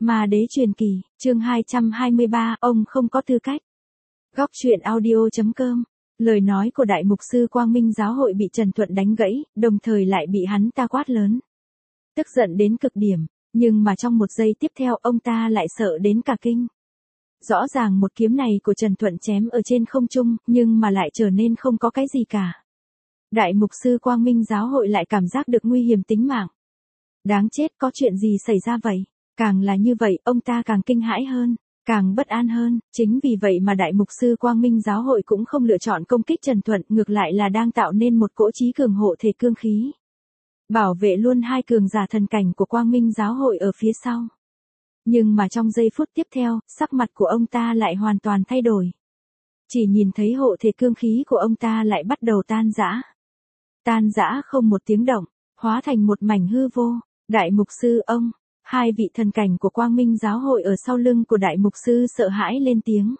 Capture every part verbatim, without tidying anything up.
Ma đế truyền kỳ, chương hai trăm hai mươi ba, ông không có tư cách. Góc truyện audio.com. Lời nói của Đại Mục sư Quang Minh Giáo hội bị Trần Thuận đánh gãy, đồng thời lại bị hắn ta quát lớn. Tức giận đến cực điểm, nhưng mà trong một giây tiếp theo ông ta lại sợ đến cả kinh. Rõ ràng một kiếm này của Trần Thuận chém ở trên không trung, nhưng mà lại trở nên không có cái gì cả. Đại Mục sư Quang Minh Giáo hội lại cảm giác được nguy hiểm tính mạng. Đáng chết, có chuyện gì xảy ra vậy? Càng là như vậy, ông ta càng kinh hãi hơn, càng bất an hơn, chính vì vậy mà Đại Mục sư Quang Minh Giáo hội cũng không lựa chọn công kích Trần Thuận, ngược lại là đang tạo nên một cỗ trí cường hộ thể cương khí. Bảo vệ luôn hai cường giả thần cảnh của Quang Minh Giáo hội ở phía sau. Nhưng mà trong giây phút tiếp theo, sắc mặt của ông ta lại hoàn toàn thay đổi. Chỉ nhìn thấy hộ thể cương khí của ông ta lại bắt đầu tan rã. Tan rã không một tiếng động, hóa thành một mảnh hư vô. Đại Mục sư ông, hai vị thần cảnh của Quang Minh Giáo hội ở sau lưng của Đại Mục sư sợ hãi lên tiếng.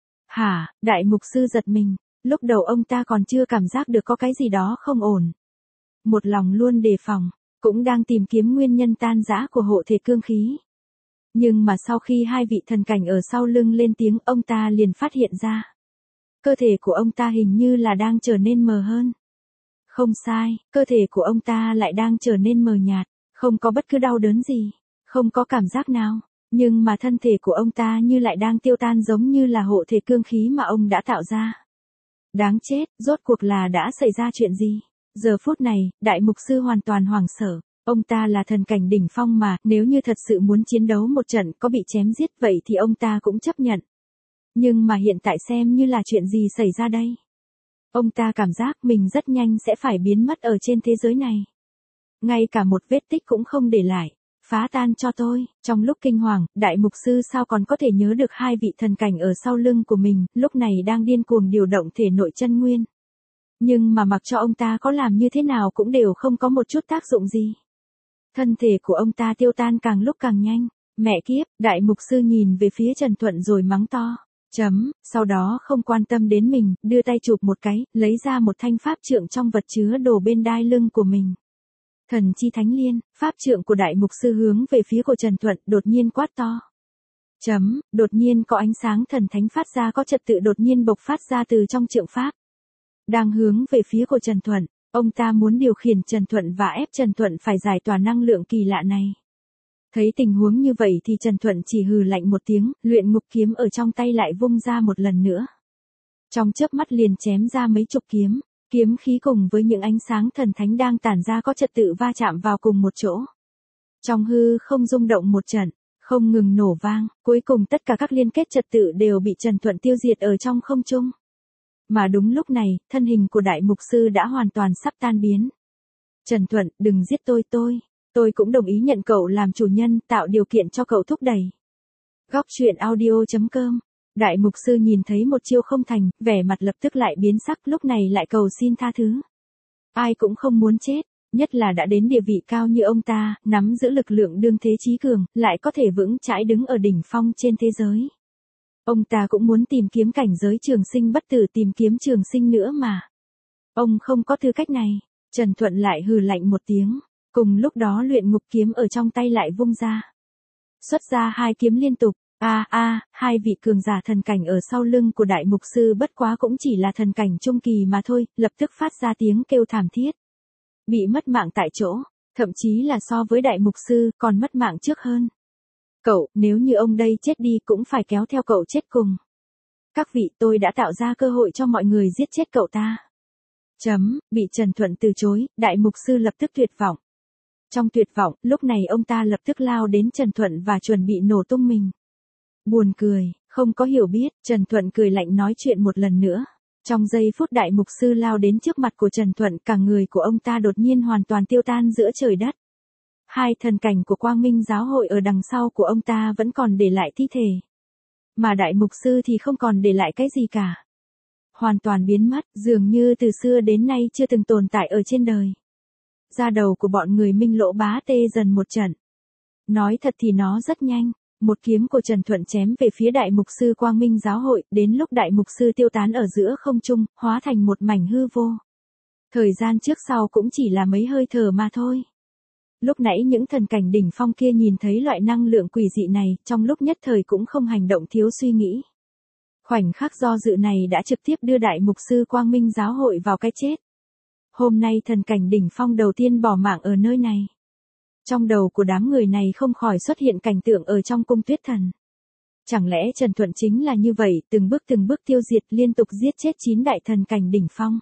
Hả, Đại Mục sư giật mình, lúc đầu ông ta còn chưa cảm giác được có cái gì đó không ổn. Một lòng luôn đề phòng, cũng đang tìm kiếm nguyên nhân tan rã của hộ thể cương khí. Nhưng mà sau khi hai vị thần cảnh ở sau lưng lên tiếng, ông ta liền phát hiện ra. Cơ thể của ông ta hình như là đang trở nên mờ hơn. Không sai, cơ thể của ông ta lại đang trở nên mờ nhạt, không có bất cứ đau đớn gì, không có cảm giác nào, nhưng mà thân thể của ông ta như lại đang tiêu tan giống như là hộ thể cương khí mà ông đã tạo ra. Đáng chết, rốt cuộc là đã xảy ra chuyện gì? Giờ phút này, Đại Mục sư hoàn toàn hoảng sợ, ông ta là thần cảnh đỉnh phong mà, nếu như thật sự muốn chiến đấu một trận có bị chém giết vậy thì ông ta cũng chấp nhận. Nhưng mà hiện tại xem như là chuyện gì xảy ra đây? Ông ta cảm giác mình rất nhanh sẽ phải biến mất ở trên thế giới này. Ngay cả một vết tích cũng không để lại. Phá tan cho tôi. Trong lúc kinh hoàng, Đại Mục sư sao còn có thể nhớ được hai vị thần cảnh ở sau lưng của mình, lúc này đang điên cuồng điều động thể nội chân nguyên. Nhưng mà mặc cho ông ta có làm như thế nào cũng đều không có một chút tác dụng gì. Thân thể của ông ta tiêu tan càng lúc càng nhanh. Mẹ kiếp, Đại Mục sư nhìn về phía Trần Thuận rồi mắng to. Chấm, sau đó không quan tâm đến mình, đưa tay chụp một cái, lấy ra một thanh pháp trượng trong vật chứa đồ bên đai lưng của mình. Thần chi thánh liên, pháp trượng của Đại Mục sư hướng về phía của Trần Thuận, đột nhiên quát to. Chấm, đột nhiên có ánh sáng thần thánh phát ra có trật tự đột nhiên bộc phát ra từ trong trượng pháp. Đang hướng về phía của Trần Thuận, ông ta muốn điều khiển Trần Thuận và ép Trần Thuận phải giải tỏa năng lượng kỳ lạ này. Thấy tình huống như vậy thì Trần Thuận chỉ hừ lạnh một tiếng, luyện ngục kiếm ở trong tay lại vung ra một lần nữa. Trong chớp mắt liền chém ra mấy chục kiếm, kiếm khí cùng với những ánh sáng thần thánh đang tản ra có trật tự va chạm vào cùng một chỗ. Trong hư không rung động một trận, không ngừng nổ vang, cuối cùng tất cả các liên kết trật tự đều bị Trần Thuận tiêu diệt ở trong không trung. Mà đúng lúc này, thân hình của Đại Mục sư đã hoàn toàn sắp tan biến. Trần Thuận, đừng giết tôi tôi. Tôi cũng đồng ý nhận cậu làm chủ nhân, tạo điều kiện cho cậu thúc đẩy. Góc truyện audio.com. Đại Mục sư nhìn thấy một chiêu không thành, vẻ mặt lập tức lại biến sắc, lúc này lại cầu xin tha thứ. Ai cũng không muốn chết, nhất là đã đến địa vị cao như ông ta, nắm giữ lực lượng đương thế chí cường, lại có thể vững chãi đứng ở đỉnh phong trên thế giới. Ông ta cũng muốn tìm kiếm cảnh giới trường sinh bất tử, tìm kiếm trường sinh nữa mà. Ông không có tư cách này. Trần Thuận lại hừ lạnh một tiếng. Cùng lúc đó luyện ngục kiếm ở trong tay lại vung ra. Xuất ra hai kiếm liên tục. A a, hai vị cường giả thần cảnh ở sau lưng của Đại Mục sư bất quá cũng chỉ là thần cảnh trung kỳ mà thôi, lập tức phát ra tiếng kêu thảm thiết. Bị mất mạng tại chỗ, thậm chí là so với Đại Mục sư còn mất mạng trước hơn. Cậu, nếu như ông đây chết đi cũng phải kéo theo cậu chết cùng. Các vị, tôi đã tạo ra cơ hội cho mọi người giết chết cậu ta. Chấm, bị Trần Thuận từ chối, Đại Mục sư lập tức tuyệt vọng. Trong tuyệt vọng, lúc này ông ta lập tức lao đến Trần Thuận và chuẩn bị nổ tung mình. Buồn cười, không có hiểu biết, Trần Thuận cười lạnh nói chuyện một lần nữa. Trong giây phút Đại Mục sư lao đến trước mặt của Trần Thuận, cả người của ông ta đột nhiên hoàn toàn tiêu tan giữa trời đất. Hai thần cảnh của Quang Minh Giáo hội ở đằng sau của ông ta vẫn còn để lại thi thể. Mà Đại Mục sư thì không còn để lại cái gì cả. Hoàn toàn biến mất, dường như từ xưa đến nay chưa từng tồn tại ở trên đời. Da đầu của bọn người Minh Lỗ Bá tê dần một trận. Nói thật thì nó rất nhanh, một kiếm của Trần Thuận chém về phía Đại Mục sư Quang Minh Giáo hội, đến lúc Đại Mục sư tiêu tán ở giữa không trung, hóa thành một mảnh hư vô. Thời gian trước sau cũng chỉ là mấy hơi thở mà thôi. Lúc nãy những thần cảnh đỉnh phong kia nhìn thấy loại năng lượng quỷ dị này, trong lúc nhất thời cũng không hành động thiếu suy nghĩ. Khoảnh khắc do dự này đã trực tiếp đưa đại mục sư Quang Minh giáo hội vào cái chết. Hôm nay thần cảnh đỉnh phong đầu tiên bỏ mạng ở nơi này. Trong đầu của đám người này không khỏi xuất hiện cảnh tượng ở trong cung tuyết thần. Chẳng lẽ Trần Thuận chính là như vậy, từng bước từng bước tiêu diệt liên tục giết chết chín đại thần cảnh đỉnh phong.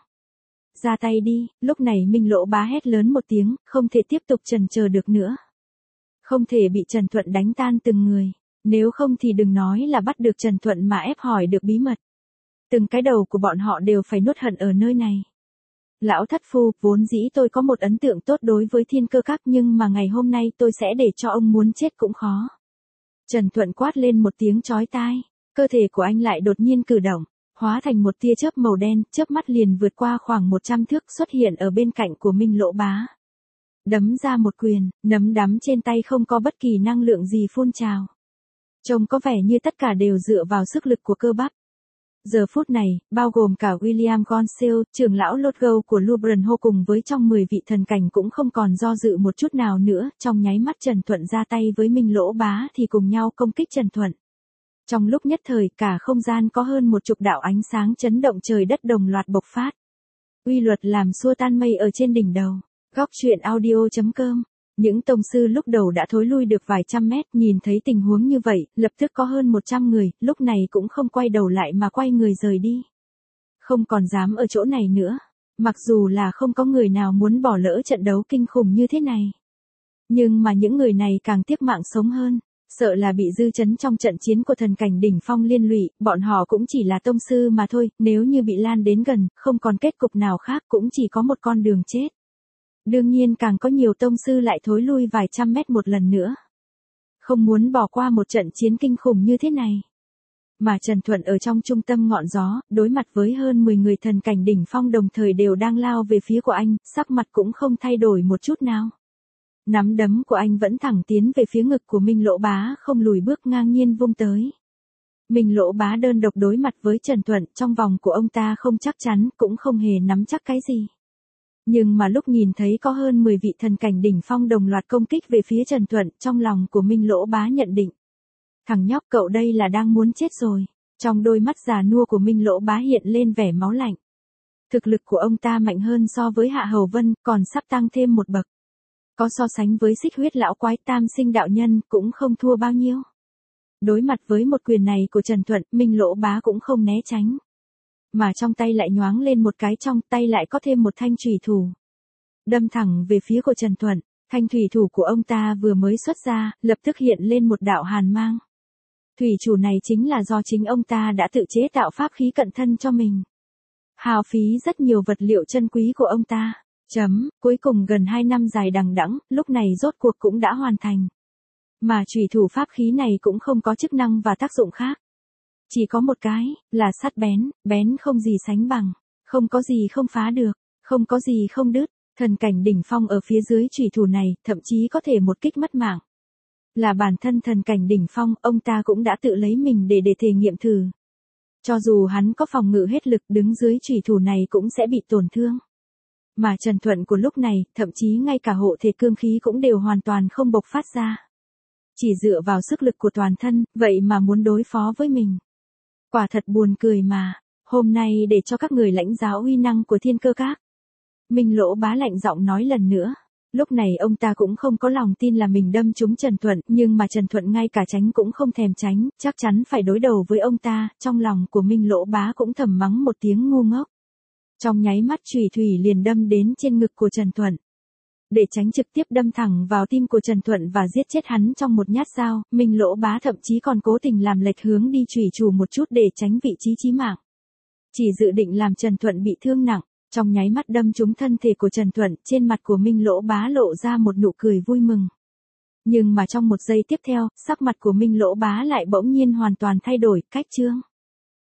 Ra tay đi, lúc này Minh Lỗ Bá hét lớn một tiếng, không thể tiếp tục chần chờ được nữa. Không thể bị Trần Thuận đánh tan từng người, nếu không thì đừng nói là bắt được Trần Thuận mà ép hỏi được bí mật. Từng cái đầu của bọn họ đều phải nuốt hận ở nơi này. Lão thất phu, vốn dĩ tôi có một ấn tượng tốt đối với Thiên Cơ Các nhưng mà ngày hôm nay tôi sẽ để cho ông muốn chết cũng khó. Trần Thuận quát lên một tiếng chói tai, cơ thể của anh lại đột nhiên cử động, hóa thành một tia chớp màu đen, chớp mắt liền vượt qua khoảng một trăm thước xuất hiện ở bên cạnh của Minh Lỗ Bá. Đấm ra một quyền, nắm đấm trên tay không có bất kỳ năng lượng gì phun trào. Trông có vẻ như tất cả đều dựa vào sức lực của cơ bắp. Giờ phút này, bao gồm cả William Gonseal, trưởng lão Lodgau của Lubran Hô cùng với trong mười vị thần cảnh cũng không còn do dự một chút nào nữa, trong nháy mắt Trần Thuận ra tay với Minh Lỗ Bá thì cùng nhau công kích Trần Thuận. Trong lúc nhất thời cả không gian có hơn một chục đạo ánh sáng chấn động trời đất đồng loạt bộc phát. Uy luật làm xua tan mây ở trên đỉnh đầu. Góc truyện audio chấm com. Những tông sư lúc đầu đã thối lui được vài trăm mét, nhìn thấy tình huống như vậy, lập tức có hơn một trăm người, lúc này cũng không quay đầu lại mà quay người rời đi. Không còn dám ở chỗ này nữa. Mặc dù là không có người nào muốn bỏ lỡ trận đấu kinh khủng như thế này. Nhưng mà những người này càng tiếc mạng sống hơn. Sợ là bị dư chấn trong trận chiến của thần cảnh đỉnh phong liên lụy, bọn họ cũng chỉ là tông sư mà thôi, nếu như bị lan đến gần, không còn kết cục nào khác cũng chỉ có một con đường chết. Đương nhiên càng có nhiều tông sư lại thối lui vài trăm mét một lần nữa. Không muốn bỏ qua một trận chiến kinh khủng như thế này. Mà Trần Thuận ở trong trung tâm ngọn gió, đối mặt với hơn mười người thần cảnh đỉnh phong đồng thời đều đang lao về phía của anh, sắc mặt cũng không thay đổi một chút nào. Nắm đấm của anh vẫn thẳng tiến về phía ngực của Minh Lỗ Bá không lùi bước ngang nhiên vung tới. Minh Lỗ Bá đơn độc đối mặt với Trần Thuận, trong vòng của ông ta không chắc chắn, cũng không hề nắm chắc cái gì. Nhưng mà lúc nhìn thấy có hơn mười vị thần cảnh đỉnh phong đồng loạt công kích về phía Trần Thuận, trong lòng của Minh Lỗ Bá nhận định. Thằng nhóc cậu đây là đang muốn chết rồi. Trong đôi mắt già nua của Minh Lỗ Bá hiện lên vẻ máu lạnh. Thực lực của ông ta mạnh hơn so với Hạ Hầu Vân, còn sắp tăng thêm một bậc. Có so sánh với Xích Huyết lão quái Tam Sinh đạo nhân, cũng không thua bao nhiêu. Đối mặt với một quyền này của Trần Thuận, Minh Lỗ Bá cũng không né tránh. Mà trong tay lại nhoáng lên một cái, trong tay lại có thêm một thanh chùy thủ. Đâm thẳng về phía của Trần Thuận, thanh thủy thủ của ông ta vừa mới xuất ra, lập tức hiện lên một đạo hàn mang. Thủy chủ này chính là do chính ông ta đã tự chế tạo pháp khí cận thân cho mình. Hao phí rất nhiều vật liệu chân quý của ông ta. Chấm, cuối cùng gần hai năm dài đằng đẵng, lúc này rốt cuộc cũng đã hoàn thành. Mà chủy thủ pháp khí này cũng không có chức năng và tác dụng khác. Chỉ có một cái, là sắt bén, bén không gì sánh bằng, không có gì không phá được, không có gì không đứt. Thần cảnh đỉnh phong ở phía dưới chủy thủ này, thậm chí có thể một kích mất mạng. Là bản thân thần cảnh đỉnh phong, ông ta cũng đã tự lấy mình để để thể nghiệm thử. Cho dù hắn có phòng ngự hết lực đứng dưới chủy thủ này cũng sẽ bị tổn thương. Mà Trần Thuận của lúc này, thậm chí ngay cả hộ thể cương khí cũng đều hoàn toàn không bộc phát ra. Chỉ dựa vào sức lực của toàn thân, vậy mà muốn đối phó với mình. Quả thật buồn cười mà, hôm nay để cho các người lãnh giáo uy năng của Thiên Cơ Các. Minh Lỗ Bá lạnh giọng nói lần nữa. Lúc này ông ta cũng không có lòng tin là mình đâm trúng Trần Thuận, nhưng mà Trần Thuận ngay cả tránh cũng không thèm tránh, chắc chắn phải đối đầu với ông ta, trong lòng của Minh Lỗ Bá cũng thầm mắng một tiếng ngu ngốc. Trong nháy mắt chủy thủy liền đâm đến trên ngực của Trần Thuận. Để tránh trực tiếp đâm thẳng vào tim của Trần Thuận và giết chết hắn trong một nhát dao, Minh Lỗ Bá thậm chí còn cố tình làm lệch hướng đi chủy chủ một chút để tránh vị trí chí mạng. Chỉ dự định làm Trần Thuận bị thương nặng, trong nháy mắt đâm trúng thân thể của Trần Thuận, trên mặt của Minh Lỗ Bá lộ ra một nụ cười vui mừng. Nhưng mà trong một giây tiếp theo, sắc mặt của Minh Lỗ Bá lại bỗng nhiên hoàn toàn thay đổi, cách trương.